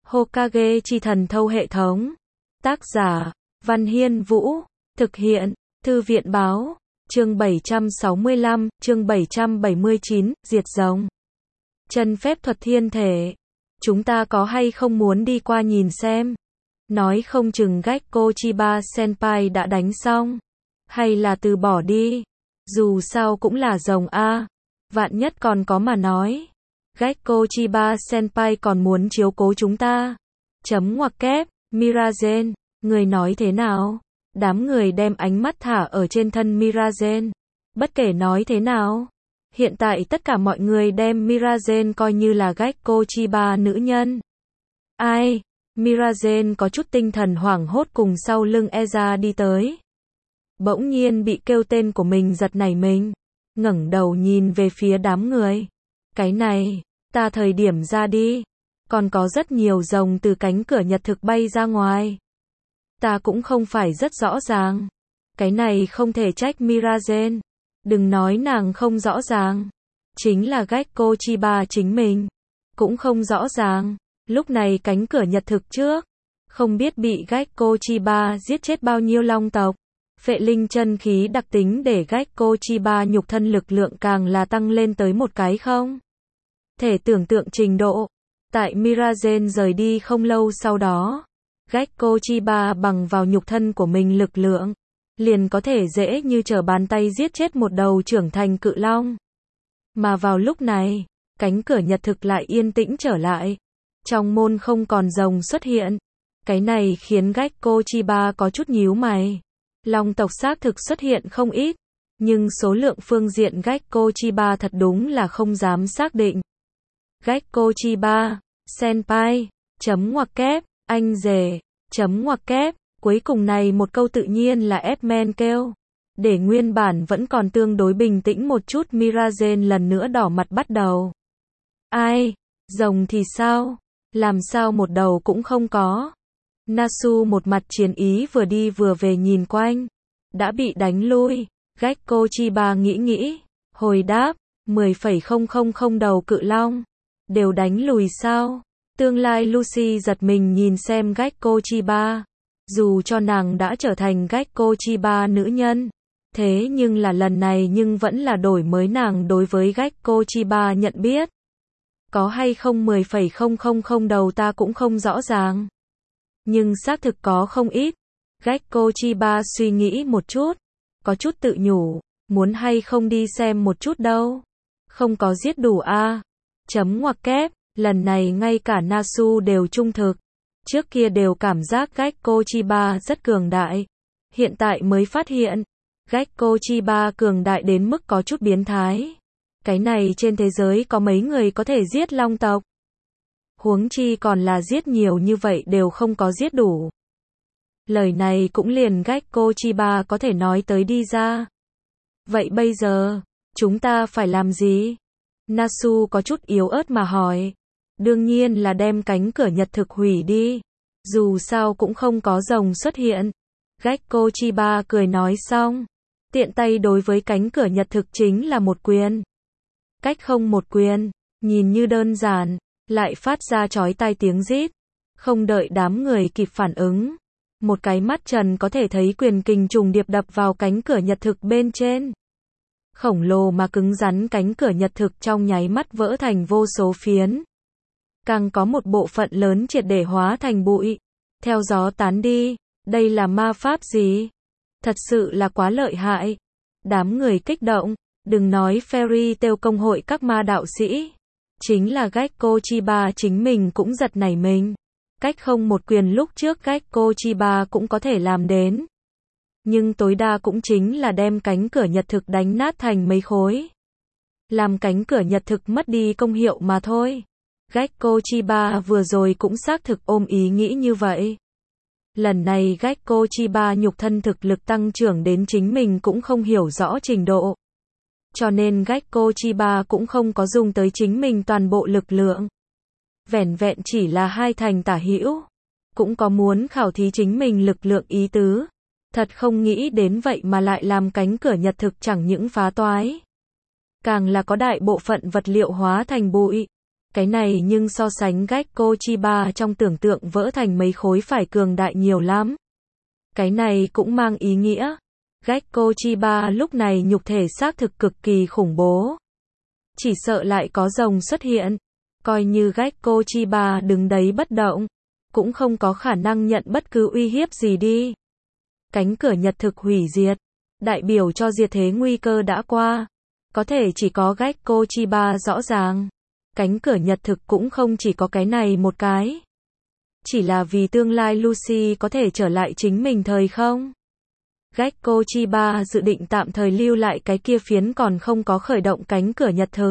Hokage chi thần thâu hệ thống. Tác giả, Văn Hiên Vũ. Thực hiện, Thư viện Báo. Chương 765, chương 779, diệt rồng. Chân phép thuật thiên thể. Chúng ta có hay không muốn đi qua nhìn xem? Nói không chừng Gekko Chiba Senpai đã đánh xong. Hay là từ bỏ đi. Dù sao cũng là rồng a. Vạn nhất còn có mà nói. Gekko Chiba Senpai còn muốn chiếu cố chúng ta. Chấm ngoặc kép, Mirazen, người nói thế nào? Đám người đem ánh mắt thả ở trên thân Mirazen. Bất kể nói thế nào. Hiện tại tất cả mọi người đem Mirazen coi như là Gekko Chiba nữ nhân. Ai? Mirazen có chút tinh thần hoảng hốt cùng sau lưng Eza đi tới. Bỗng nhiên bị kêu tên của mình giật nảy mình. Ngẩng đầu nhìn về phía đám người. Cái này, ta thời điểm ra đi. Còn có rất nhiều rồng từ cánh cửa nhật thực bay ra ngoài. Ta cũng không phải rất rõ ràng. Cái này không thể trách Mirazen. Đừng nói nàng không rõ ràng. Chính là Gekko Chiba chính mình. Cũng không rõ ràng. Lúc này cánh cửa nhật thực trước. Không biết bị Gekko Chiba giết chết bao nhiêu long tộc. Phệ linh chân khí đặc tính để Gekko Chiba nhục thân lực lượng càng là tăng lên tới một cái không. Thể tưởng tượng trình độ. Tại Mirazen rời đi không lâu sau đó. Gekko Chiba bằng vào nhục thân của mình lực lượng. Liền có thể dễ như trở bàn tay giết chết một đầu trưởng thành cự long. Mà vào lúc này, cánh cửa nhật thực lại yên tĩnh trở lại. Trong môn không còn rồng xuất hiện. Cái này khiến Gekko Chiba có chút nhíu mày. Long tộc xác thực xuất hiện không ít. Nhưng số lượng phương diện Gekko Chiba thật đúng là không dám xác định. Gekko Chiba, Senpai, chấm ngoặc kép, anh rể, chấm ngoặc kép. Cuối cùng này một câu tự nhiên là Edmen kêu. Để nguyên bản vẫn còn tương đối bình tĩnh một chút Mirazen lần nữa đỏ mặt bắt đầu. Ai? Rồng thì sao? Làm sao một đầu cũng không có? Nasu một mặt chiến ý vừa đi vừa về nhìn quanh. Đã bị đánh lui. Gekko Chiba nghĩ. Hồi đáp, 10,000 đầu cự long. Đều đánh lùi sao? Tương lai Lucy giật mình nhìn xem Gekko Chiba. Dù cho nàng đã trở thành Gekko Chiba nữ nhân. Thế nhưng là lần này nhưng vẫn là đổi mới nàng đối với Gekko Chiba nhận biết. Có hay không 10,000 đầu ta cũng không rõ ràng. Nhưng xác thực có không ít. Gekko Chiba suy nghĩ một chút. Có chút tự nhủ. Muốn hay không đi xem một chút đâu. Không có giết đủ a. Chấm ngoặc kép. Lần này ngay cả Nasu đều trung thực. Trước kia đều cảm giác Gekko Chiba rất cường đại. Hiện tại mới phát hiện. Gekko Chiba cường đại đến mức có chút biến thái. Cái này trên thế giới có mấy người có thể giết long tộc. Huống chi còn là giết nhiều như vậy đều không có giết đủ. Lời này cũng liền Gekko Chiba có thể nói tới đi ra. Vậy bây giờ, chúng ta phải làm gì? Nasu có chút yếu ớt mà hỏi. Đương nhiên là đem cánh cửa nhật thực hủy đi. Dù sao cũng không có rồng xuất hiện. Gekko Chiba cười nói xong. Tiện tay đối với cánh cửa nhật thực chính là một quyền. Cách không một quyền. Nhìn như đơn giản. Lại phát ra chói tai tiếng rít. Không đợi đám người kịp phản ứng. Một cái mắt trần có thể thấy quyền kình trùng điệp đập vào cánh cửa nhật thực bên trên. Khổng lồ mà cứng rắn cánh cửa nhật thực trong nháy mắt vỡ thành vô số phiến. Càng có một bộ phận lớn triệt để hóa thành bụi. Theo gió tán đi. Đây là ma pháp gì? Thật sự là quá lợi hại. Đám người kích động. Đừng nói Fairy Tail công hội các ma đạo sĩ. Chính là Gekko Chiba chính mình cũng giật nảy mình. Cách không một quyền lúc trước Gekko Chiba cũng có thể làm đến. Nhưng tối đa cũng chính là đem cánh cửa nhật thực đánh nát thành mấy khối. Làm cánh cửa nhật thực mất đi công hiệu mà thôi. Gekko Chiba vừa rồi cũng xác thực ôm ý nghĩ như vậy. Lần này Gekko Chiba nhục thân thực lực tăng trưởng đến chính mình cũng không hiểu rõ trình độ. Cho nên Gekko Chiba cũng không có dùng tới chính mình toàn bộ lực lượng. Vẻn vẹn chỉ là 2 thành tả hữu. Cũng có muốn khảo thí chính mình lực lượng ý tứ. Thật không nghĩ đến vậy mà lại làm cánh cửa nhật thực chẳng những phá toái. Càng là có đại bộ phận vật liệu hóa thành bụi. Cái này nhưng so sánh Gekko Chiba trong tưởng tượng vỡ thành mấy khối phải cường đại nhiều lắm. Cái này cũng mang ý nghĩa, Gekko Chiba lúc này nhục thể xác thực cực kỳ khủng bố. Chỉ sợ lại có rồng xuất hiện, coi như Gekko Chiba đứng đấy bất động, cũng không có khả năng nhận bất cứ uy hiếp gì đi. Cánh cửa nhật thực hủy diệt, đại biểu cho diệt thế nguy cơ đã qua. Có thể chỉ có Gekko Chiba rõ ràng. Cánh cửa nhật thực cũng không chỉ có cái này một cái. Chỉ là vì tương lai Lucy có thể trở lại chính mình thời không. Gekko Chiba dự định tạm thời lưu lại cái kia phiến còn không có khởi động cánh cửa nhật thực.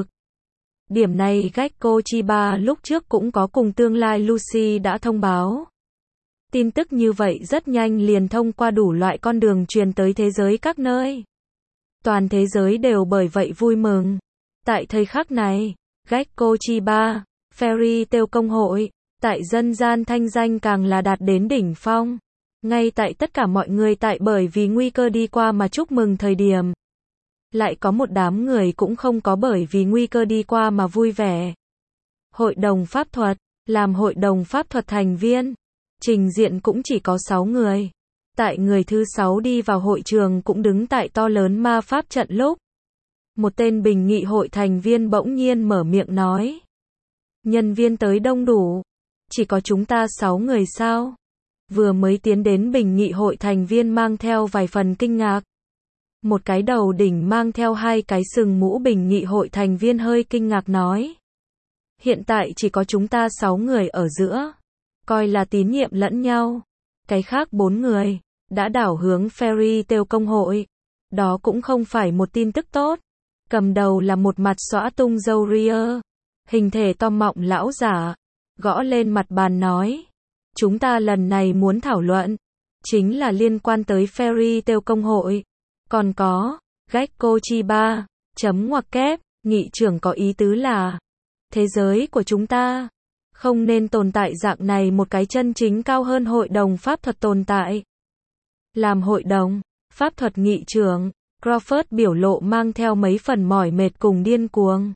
Điểm này Gekko Chiba lúc trước cũng có cùng tương lai Lucy đã thông báo. Tin tức như vậy rất nhanh liền thông qua đủ loại con đường truyền tới thế giới các nơi. Toàn thế giới đều bởi vậy vui mừng. Tại thời khắc này, Gekko Chiba, Fairy Tail công hội, tại dân gian thanh danh càng là đạt đến đỉnh phong. Ngay tại tất cả mọi người tại bởi vì nguy cơ đi qua mà chúc mừng thời điểm. Lại có một đám người cũng không có bởi vì nguy cơ đi qua mà vui vẻ. Hội đồng pháp thuật, làm hội đồng pháp thuật thành viên. Trình diện cũng chỉ có 6 người. Tại người thứ 6 đi vào hội trường cũng đứng tại to lớn ma pháp trận lúc. Một tên bình nghị hội thành viên bỗng nhiên mở miệng nói. Nhân viên tới đông đủ. Chỉ có chúng ta 6 người sao? Vừa mới tiến đến bình nghị hội thành viên mang theo vài phần kinh ngạc. Một cái đầu đỉnh mang theo 2 cái sừng mũ bình nghị hội thành viên hơi kinh ngạc nói. Hiện tại chỉ có chúng ta 6 người ở giữa. Coi là tín nhiệm lẫn nhau. Cái khác 4 người đã đảo hướng Fairy Tail công hội. Đó cũng không phải một tin tức tốt. Cầm đầu là một mặt xõa tung râu ria, hình thể to mọng lão giả, gõ lên mặt bàn nói. Chúng ta lần này muốn thảo luận, chính là liên quan tới Fairy Tail công hội. Còn có, Gekko Chiba, chấm ngoặc kép, nghị trưởng có ý tứ là, thế giới của chúng ta, không nên tồn tại dạng này một cái chân chính cao hơn hội đồng pháp thuật tồn tại. Làm hội đồng, pháp thuật nghị trưởng, Crawford biểu lộ mang theo mấy phần mỏi mệt cùng điên cuồng.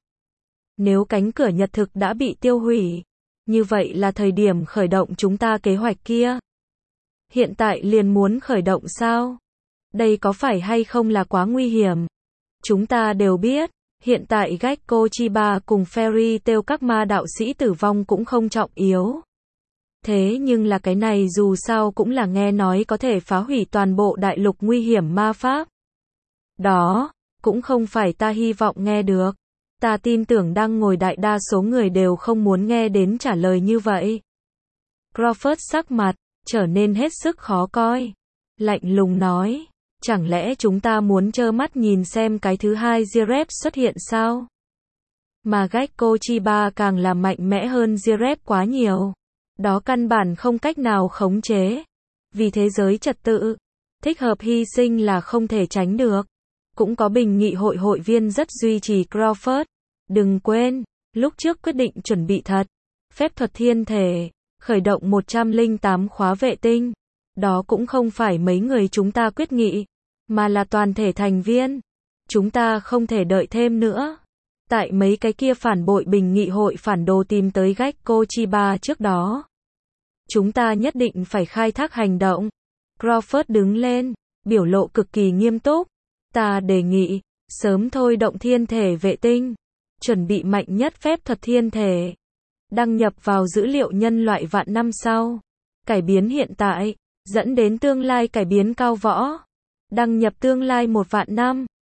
Nếu cánh cửa nhật thực đã bị tiêu hủy, như vậy là thời điểm khởi động chúng ta kế hoạch kia. Hiện tại liền muốn khởi động sao? Đây có phải hay không là quá nguy hiểm? Chúng ta đều biết, hiện tại Gekko Chiba cùng Fairy Tail các ma đạo sĩ tử vong cũng không trọng yếu. Thế nhưng là cái này dù sao cũng là nghe nói có thể phá hủy toàn bộ đại lục nguy hiểm ma pháp. Đó, cũng không phải ta hy vọng nghe được. Ta tin tưởng đang ngồi đại đa số người đều không muốn nghe đến trả lời như vậy. Crawford sắc mặt trở nên hết sức khó coi. Lạnh lùng nói, chẳng lẽ chúng ta muốn trơ mắt nhìn xem cái thứ hai Zirep xuất hiện sao? Mà Gekko Chiba càng là mạnh mẽ hơn Zirep quá nhiều. Đó căn bản không cách nào khống chế. Vì thế giới trật tự, thích hợp hy sinh là không thể tránh được. Cũng có bình nghị hội hội viên rất duy trì Crawford. Đừng quên, lúc trước quyết định chuẩn bị thật. Phép thuật thiên thể, khởi động 108 khóa vệ tinh. Đó cũng không phải mấy người chúng ta quyết nghị, mà là toàn thể thành viên. Chúng ta không thể đợi thêm nữa. Tại mấy cái kia phản bội bình nghị hội phản đồ tìm tới Gekko Chiba trước đó. Chúng ta nhất định phải khai thác hành động. Crawford đứng lên, biểu lộ cực kỳ nghiêm túc. Ta đề nghị, sớm thôi động thiên thể vệ tinh. Chuẩn bị mạnh nhất phép thuật thiên thể. Đăng nhập vào dữ liệu nhân loại vạn năm sau. Cải biến hiện tại, dẫn đến tương lai cải biến cao võ. Đăng nhập tương lai 1 vạn năm.